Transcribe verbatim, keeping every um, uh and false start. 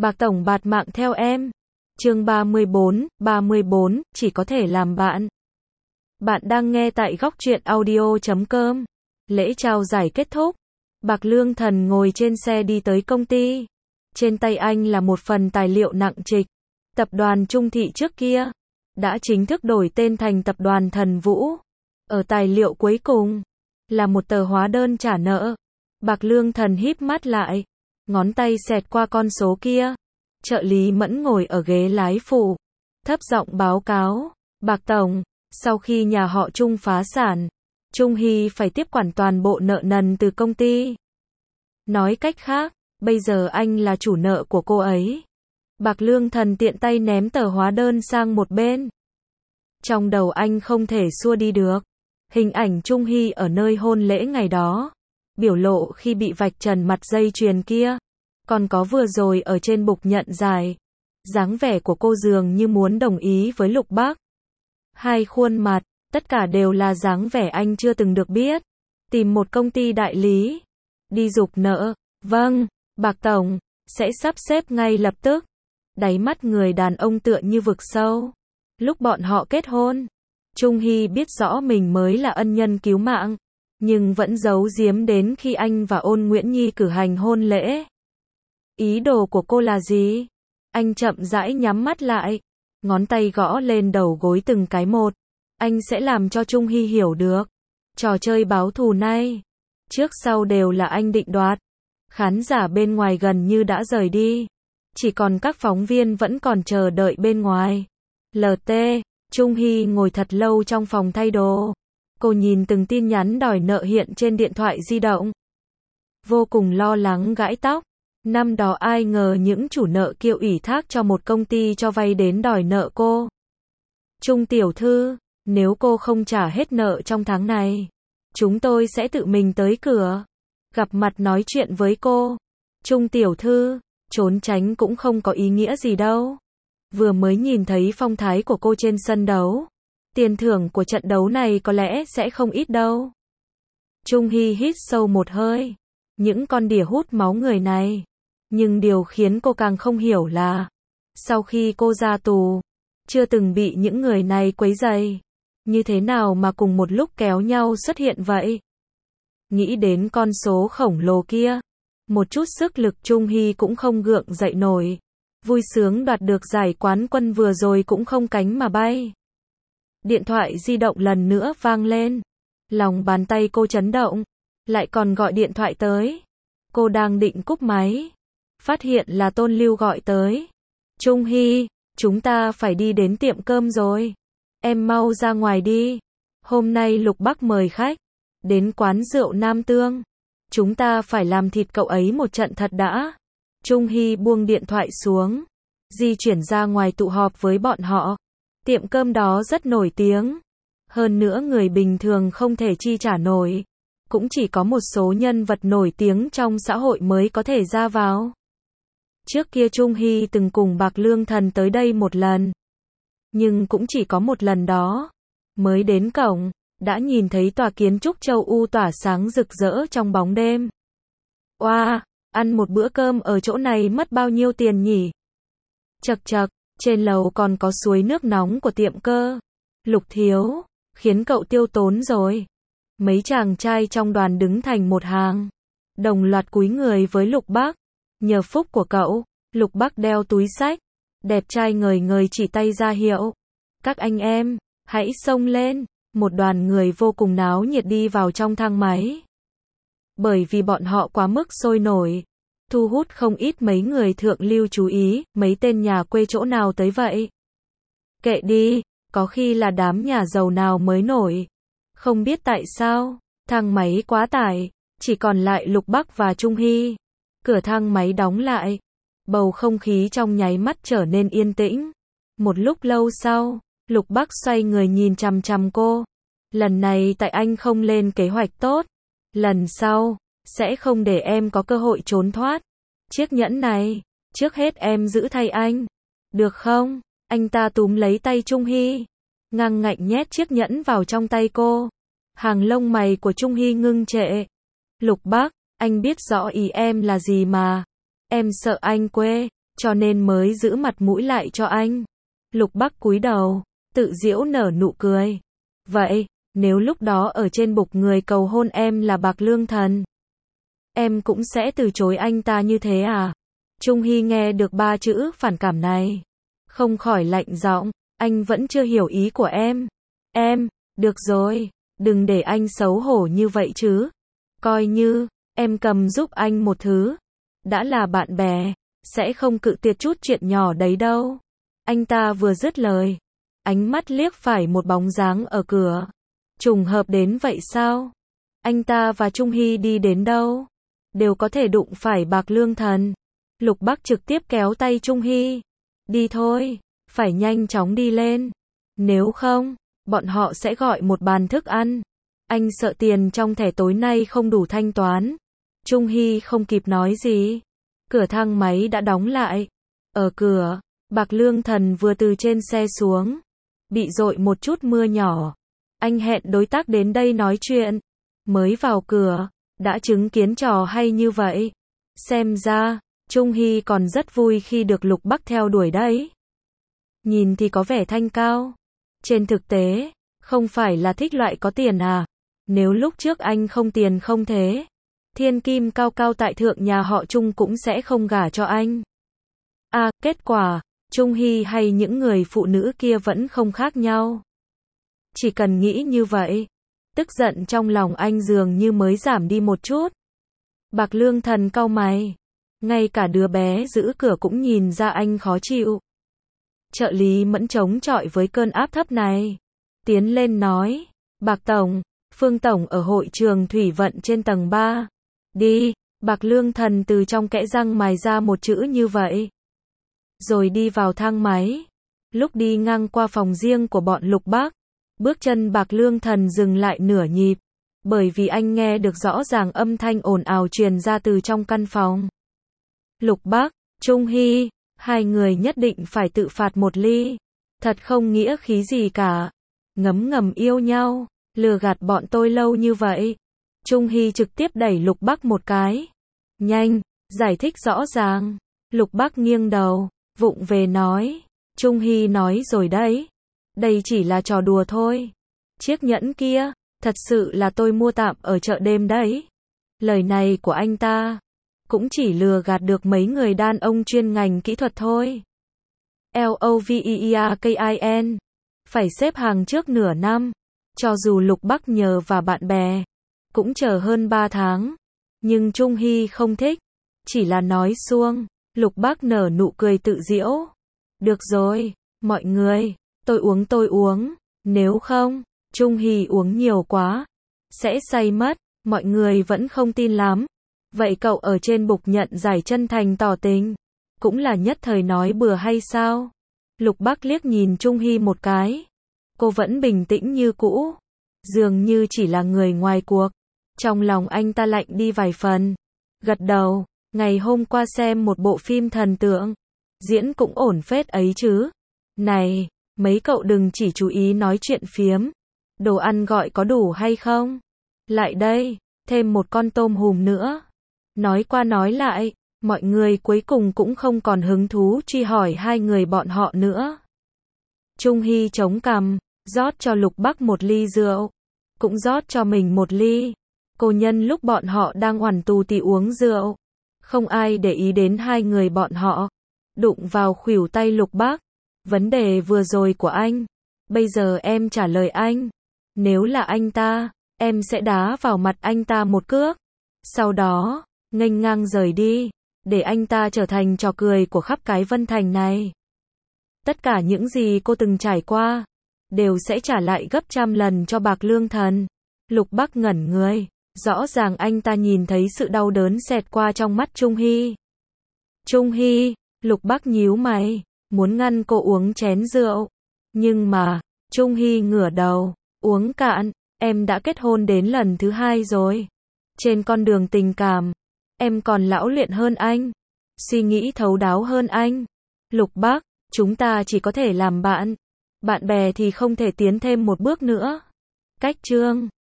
Bạc tổng bạt mạng theo em. Chương ba mươi bốn, ba mươi bốn, chỉ có thể làm bạn. Bạn đang nghe tại góc truyện audio chấm com. Lễ trao giải kết thúc. Bạc Lương Thần ngồi trên xe đi tới công ty. Trên tay anh là một phần tài liệu nặng trịch. Tập đoàn Trung Thị trước kia đã chính thức đổi tên thành Tập đoàn Thần Vũ. Ở tài liệu cuối cùng là một tờ hóa đơn trả nợ. Bạc Lương Thần híp mắt lại, ngón tay xẹt qua con số kia. Trợ lý Mẫn ngồi ở ghế lái phụ, thấp giọng báo cáo, Bạc tổng, sau khi nhà họ Trung phá sản, Trung Hy phải tiếp quản toàn bộ nợ nần từ công ty. Nói cách khác, bây giờ anh là chủ nợ của cô ấy. Bạc Lương Thần tiện tay ném tờ hóa đơn sang một bên. Trong đầu anh không thể xua đi được hình ảnh Trung Hy ở nơi hôn lễ ngày đó, biểu lộ khi bị vạch trần mặt dây chuyền kia, còn có vừa rồi ở trên bục nhận giải, dáng vẻ của cô dường như muốn đồng ý với Lục Bác. Hai khuôn mặt, tất cả đều là dáng vẻ anh chưa từng được biết. Tìm một công ty đại lý, đi giục nợ, vâng, Bạc tổng, sẽ sắp xếp ngay lập tức. Đáy mắt người đàn ông tựa như vực sâu. Lúc bọn họ kết hôn, Trung Hy biết rõ mình mới là ân nhân cứu mạng, nhưng vẫn giấu giếm đến khi anh và Ôn Nguyễn Nhi cử hành hôn lễ. Ý đồ của cô là gì? Anh chậm rãi nhắm mắt lại, ngón tay gõ lên đầu gối từng cái một. Anh sẽ làm cho Trung Hy hiểu được. Trò chơi báo thù này, trước sau đều là anh định đoạt. Khán giả bên ngoài gần như đã rời đi. Chỉ còn các phóng viên vẫn còn chờ đợi bên ngoài. lờ tê, Trung Hy ngồi thật lâu trong phòng thay đồ. Cô nhìn từng tin nhắn đòi nợ hiện trên điện thoại di động. Vô cùng lo lắng gãi tóc. Năm đó ai ngờ những chủ nợ kia ủy thác cho một công ty cho vay đến đòi nợ cô. Trung tiểu thư, nếu cô không trả hết nợ trong tháng này, chúng tôi sẽ tự mình tới cửa, gặp mặt nói chuyện với cô. Trung tiểu thư, trốn tránh cũng không có ý nghĩa gì đâu. Vừa mới nhìn thấy phong thái của cô trên sân đấu, tiền thưởng của trận đấu này có lẽ sẽ không ít đâu. Trung Hy hít sâu một hơi. Những con đỉa hút máu người này. Nhưng điều khiến cô càng không hiểu là, sau khi cô ra tù, chưa từng bị những người này quấy rầy, như thế nào mà cùng một lúc kéo nhau xuất hiện vậy? Nghĩ đến con số khổng lồ kia, một chút sức lực Trung Hy cũng không gượng dậy nổi. Vui sướng đoạt được giải quán quân vừa rồi cũng không cánh mà bay. Điện thoại di động lần nữa vang lên. Lòng bàn tay cô chấn động, lại còn gọi điện thoại tới. Cô đang định cúp máy, phát hiện là Tôn Lưu gọi tới. Trung Hy, chúng ta phải đi đến tiệm cơm rồi. Em mau ra ngoài đi. Hôm nay Lục Bắc mời khách đến quán rượu Nam Tương. Chúng ta phải làm thịt cậu ấy một trận thật đã. Trung Hy buông điện thoại xuống, di chuyển ra ngoài tụ họp với bọn họ. Tiệm cơm đó rất nổi tiếng. Hơn nữa người bình thường không thể chi trả nổi. Cũng chỉ có một số nhân vật nổi tiếng trong xã hội mới có thể ra vào. Trước kia Trung Hy từng cùng Bạc Lương Thần tới đây một lần. Nhưng cũng chỉ có một lần đó. Mới đến cổng, đã nhìn thấy tòa kiến trúc châu U tỏa sáng rực rỡ trong bóng đêm. Oa, wow, ăn một bữa cơm ở chỗ này mất bao nhiêu tiền nhỉ? Chậc chậc, trên lầu còn có suối nước nóng của tiệm cơ. Lục thiếu, khiến cậu tiêu tốn rồi. Mấy chàng trai trong đoàn đứng thành một hàng, đồng loạt cúi người với Lục Bác. Nhờ phúc của cậu, Lục Bác đeo túi xách, đẹp trai ngời ngời chỉ tay ra hiệu. Các anh em, hãy xông lên. Một đoàn người vô cùng náo nhiệt đi vào trong thang máy. Bởi vì bọn họ quá mức sôi nổi, thu hút không ít mấy người thượng lưu chú ý, mấy tên nhà quê chỗ nào tới vậy? Kệ đi, có khi là đám nhà giàu nào mới nổi. Không biết tại sao, thang máy quá tải, chỉ còn lại Lục Bắc và Trung Hy. Cửa thang máy đóng lại, bầu không khí trong nháy mắt trở nên yên tĩnh. Một lúc lâu sau, Lục Bắc xoay người nhìn chằm chằm cô. Lần này tại anh không lên kế hoạch tốt. Lần sau, sẽ không để em có cơ hội trốn thoát. Chiếc nhẫn này, trước hết em giữ thay anh. Được không? Anh ta túm lấy tay Trung Hy, ngang ngạnh nhét chiếc nhẫn vào trong tay cô. Hàng lông mày của Trung Hy ngưng trệ. Lục Bác, anh biết rõ ý em là gì mà. Em sợ anh quê. cho nên mới giữ mặt mũi lại cho anh. Lục Bắc cúi đầu, tự giễu nở nụ cười. Vậy, nếu lúc đó ở trên bục người cầu hôn em là Bạc Lương Thần, em cũng sẽ từ chối anh ta như thế à? Trung Hy nghe được ba chữ phản cảm này, không khỏi lạnh giọng, anh vẫn chưa hiểu ý của em. Em, được rồi, đừng để anh xấu hổ như vậy chứ. Coi như, em cầm giúp anh một thứ. Đã là bạn bè, sẽ không cự tuyệt chút chuyện nhỏ đấy đâu. Anh ta vừa dứt lời, ánh mắt liếc phải một bóng dáng ở cửa. Trùng hợp đến vậy sao? Anh ta và Trung Hy đi đến đâu, đều có thể đụng phải Bạc Lương Thần. Lục Bắc trực tiếp kéo tay Trung Hy. Đi thôi, phải nhanh chóng đi lên. Nếu không, bọn họ sẽ gọi một bàn thức ăn. Anh sợ tiền trong thẻ tối nay không đủ thanh toán. Trung Hy không kịp nói gì. Cửa thang máy đã đóng lại. Ở cửa, Bạc Lương Thần vừa từ trên xe xuống. Bị dội một chút mưa nhỏ. Anh hẹn đối tác đến đây nói chuyện. Mới vào cửa, đã chứng kiến trò hay như vậy. Xem ra, Trung Hy còn rất vui khi được Lục Bắc theo đuổi đấy. Nhìn thì có vẻ thanh cao. Trên thực tế, không phải là thích loại có tiền à? Nếu lúc trước anh không tiền không thế, thiên kim cao cao tại thượng nhà họ Trung cũng sẽ không gả cho anh. À, kết quả, Trung Hy hay những người phụ nữ kia vẫn không khác nhau. Chỉ cần nghĩ như vậy, tức giận trong lòng anh dường như mới giảm đi một chút. Bạc Lương Thần cau mày. Ngay cả đứa bé giữ cửa cũng nhìn ra anh khó chịu. Trợ lý Mẫn chống chọi với cơn áp thấp này. Tiến lên nói, Bạc Tổng, Phương Tổng ở hội trường thủy vận trên tầng ba. Đi, Bạc Lương Thần từ trong kẽ răng mài ra một chữ như vậy. Rồi đi vào thang máy. Lúc đi ngang qua phòng riêng của bọn Lục Bắc, bước chân Bạc Lương Thần dừng lại nửa nhịp. Bởi vì anh nghe được rõ ràng âm thanh ồn ào truyền ra từ trong căn phòng. Lục Bắc, Trung Hy, hai người nhất định phải tự phạt một ly. Thật không nghĩa khí gì cả. Ngấm ngầm yêu nhau, lừa gạt bọn tôi lâu như vậy. Trung Hy trực tiếp đẩy Lục Bắc một cái. Nhanh, giải thích rõ ràng. Lục Bắc nghiêng đầu, vụng về nói. Trung Hy nói rồi đấy. Đây chỉ là trò đùa thôi. Chiếc nhẫn kia, thật sự là tôi mua tạm ở chợ đêm đấy. Lời này của anh ta cũng chỉ lừa gạt được mấy người đàn ông chuyên ngành kỹ thuật thôi. Loveakin phải xếp hàng trước nửa năm. Cho dù Lục Bắc nhờ và bạn bè cũng chờ hơn ba tháng. Nhưng Trung Hy không thích. Chỉ là nói suông. Lục Bắc nở nụ cười tự giễu. Được rồi, mọi người, tôi uống tôi uống. Nếu không, Trung Hy uống nhiều quá, sẽ say mất. Mọi người vẫn không tin lắm. Vậy cậu ở trên bục nhận giải chân thành tỏ tình, cũng là nhất thời nói bừa hay sao? Lục Bắc liếc nhìn Trung Hy một cái. Cô vẫn bình tĩnh như cũ. Dường như chỉ là người ngoài cuộc. Trong lòng anh ta lạnh đi vài phần. Gật đầu, ngày hôm qua xem một bộ phim thần tượng. Diễn cũng ổn phết ấy chứ. Này, mấy cậu đừng chỉ chú ý nói chuyện phiếm. Đồ ăn gọi có đủ hay không? Lại đây, thêm một con tôm hùm nữa. Nói qua nói lại, mọi người cuối cùng cũng không còn hứng thú truy hỏi hai người bọn họ nữa. Trung Hy chống cằm, rót cho Lục Bắc một ly rượu, cũng rót cho mình một ly. Cô nhân lúc bọn họ đang oằn tù tì uống rượu, không ai để ý đến hai người bọn họ. Đụng vào khuỷu tay Lục Bắc. Vấn đề vừa rồi của anh, bây giờ em trả lời anh. Nếu là anh ta, em sẽ đá vào mặt anh ta một cước. Sau đó, nghênh ngang rời đi, để anh ta trở thành trò cười của khắp cái Vân Thành này. Tất cả những gì cô từng trải qua, đều sẽ trả lại gấp trăm lần cho Bạc Lương Thần. Lục Bắc ngẩn người, rõ ràng anh ta nhìn thấy sự đau đớn xẹt qua trong mắt Trung Hy. Trung Hy, Lục Bắc nhíu mày, muốn ngăn cô uống chén rượu. Nhưng mà, Trung Hy ngửa đầu, uống cạn, em đã kết hôn đến lần thứ hai rồi. Trên con đường tình cảm, em còn lão luyện hơn anh, suy nghĩ thấu đáo hơn anh. Lục Bắc, chúng ta chỉ có thể làm bạn. Bạn bè thì không thể tiến thêm một bước nữa. Cách chương